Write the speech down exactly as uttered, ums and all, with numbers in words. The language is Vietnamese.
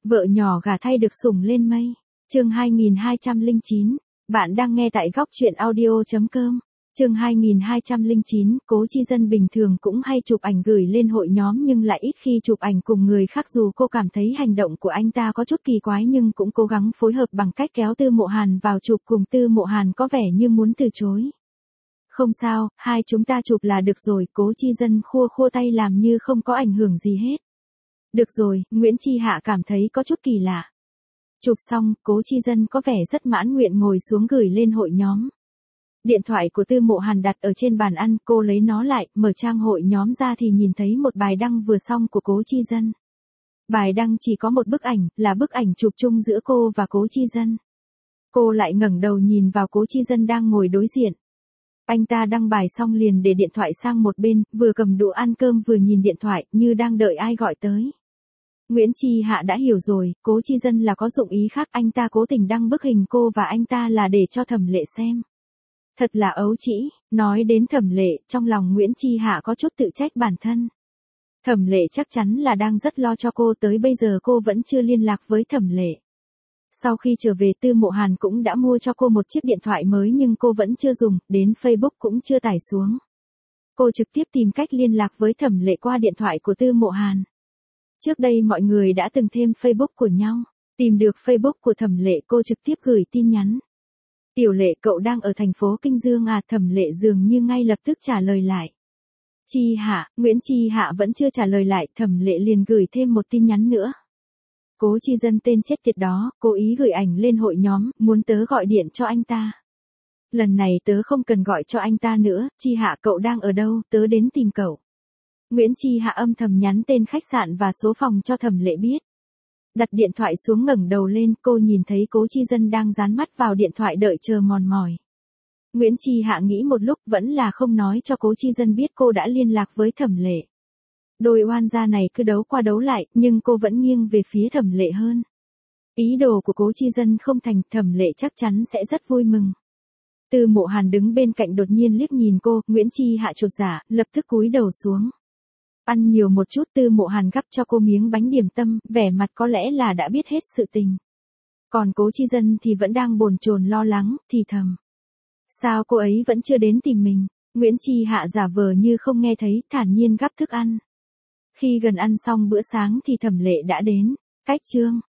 Vợ nhỏ gả thay được sủng lên mây. Chương hai nghìn hai trăm lẻ chín. Bạn đang nghe tại góc truyện audio chấm com. Chương hai nghìn hai trăm lẻ chín, Cố Chi Dân bình thường cũng hay chụp ảnh gửi lên hội nhóm nhưng lại ít khi chụp ảnh cùng người khác, dù cô cảm thấy hành động của anh ta có chút kỳ quái nhưng cũng cố gắng phối hợp bằng cách kéo Tư Mộ Hàn vào chụp cùng. Tư Mộ Hàn có vẻ như muốn từ chối. Không sao, hai chúng ta chụp là được rồi. Cố Chi Dân khua khua tay làm như không có ảnh hưởng gì hết. Được rồi, Nguyễn Chi Hạ cảm thấy có chút kỳ lạ. Chụp xong, Cố Chi Dân có vẻ rất mãn nguyện ngồi xuống gửi lên hội nhóm. Điện thoại của Tư Mộ Hàn đặt ở trên bàn ăn, cô lấy nó lại, mở trang hội nhóm ra thì nhìn thấy một bài đăng vừa xong của Cố Chi Dân. Bài đăng chỉ có một bức ảnh, là bức ảnh chụp chung giữa cô và Cố Chi Dân. Cô lại ngẩng đầu nhìn vào Cố Chi Dân đang ngồi đối diện. Anh ta đăng bài xong liền để điện thoại sang một bên, vừa cầm đũa ăn cơm vừa nhìn điện thoại, như đang đợi ai gọi tới. Nguyễn Chi Hạ đã hiểu rồi, Cố Chi Dân là có dụng ý khác, anh ta cố tình đăng bức hình cô và anh ta là để cho Thẩm Lệ xem. Thật là ấu trĩ. Nói đến Thẩm Lệ, trong lòng Nguyễn Chi Hạ có chút tự trách bản thân. Thẩm Lệ chắc chắn là đang rất lo cho cô, tới bây giờ cô vẫn chưa liên lạc với Thẩm Lệ. Sau khi trở về, Tư Mộ Hàn cũng đã mua cho cô một chiếc điện thoại mới nhưng cô vẫn chưa dùng, đến Facebook cũng chưa tải xuống. Cô trực tiếp tìm cách liên lạc với Thẩm Lệ qua điện thoại của Tư Mộ Hàn. Trước đây mọi người đã từng thêm Facebook của nhau. Tìm được Facebook của Thẩm Lệ, cô trực tiếp gửi tin nhắn. Tiểu Lệ, cậu đang ở thành phố Kinh Dương à? Thẩm Lệ dường như ngay lập tức trả lời lại. Chi Hạ. Nguyễn Chi Hạ vẫn chưa trả lời lại, Thẩm Lệ liền gửi thêm một tin nhắn nữa. Cố Chi Dân tên chết tiệt đó, cố ý gửi ảnh lên hội nhóm, muốn tớ gọi điện cho anh ta. Lần này tớ không cần gọi cho anh ta nữa. Chi Hạ, cậu đang ở đâu, tớ đến tìm cậu. Nguyễn Chi Hạ âm thầm nhắn tên khách sạn và số phòng cho Thẩm Lệ biết. Đặt điện thoại xuống, ngẩng đầu lên, cô nhìn thấy Cố Chi Dân đang dán mắt vào điện thoại đợi chờ mòn mỏi. Nguyễn Chi Hạ nghĩ một lúc vẫn là không nói cho Cố Chi Dân biết cô đã liên lạc với Thẩm Lệ. Đôi oan gia này cứ đấu qua đấu lại, nhưng cô vẫn nghiêng về phía Thẩm Lệ hơn. Ý đồ của Cố Chi Dân không thành, Thẩm Lệ chắc chắn sẽ rất vui mừng. Tư Mộ Hàn đứng bên cạnh đột nhiên liếc nhìn cô, Nguyễn Chi Hạ chột dạ, lập tức cúi đầu xuống. Ăn nhiều một chút. Tư Mộ Hàn gắp cho cô miếng bánh điểm tâm, vẻ mặt có lẽ là đã biết hết sự tình. Còn Cố Chi Dân thì vẫn đang bồn chồn lo lắng, thì thầm. Sao cô ấy vẫn chưa đến tìm mình? Nguyễn Chi Hạ giả vờ như không nghe thấy, thản nhiên gắp thức ăn. Khi gần ăn xong bữa sáng thì Thẩm Lệ đã đến. Cách chương.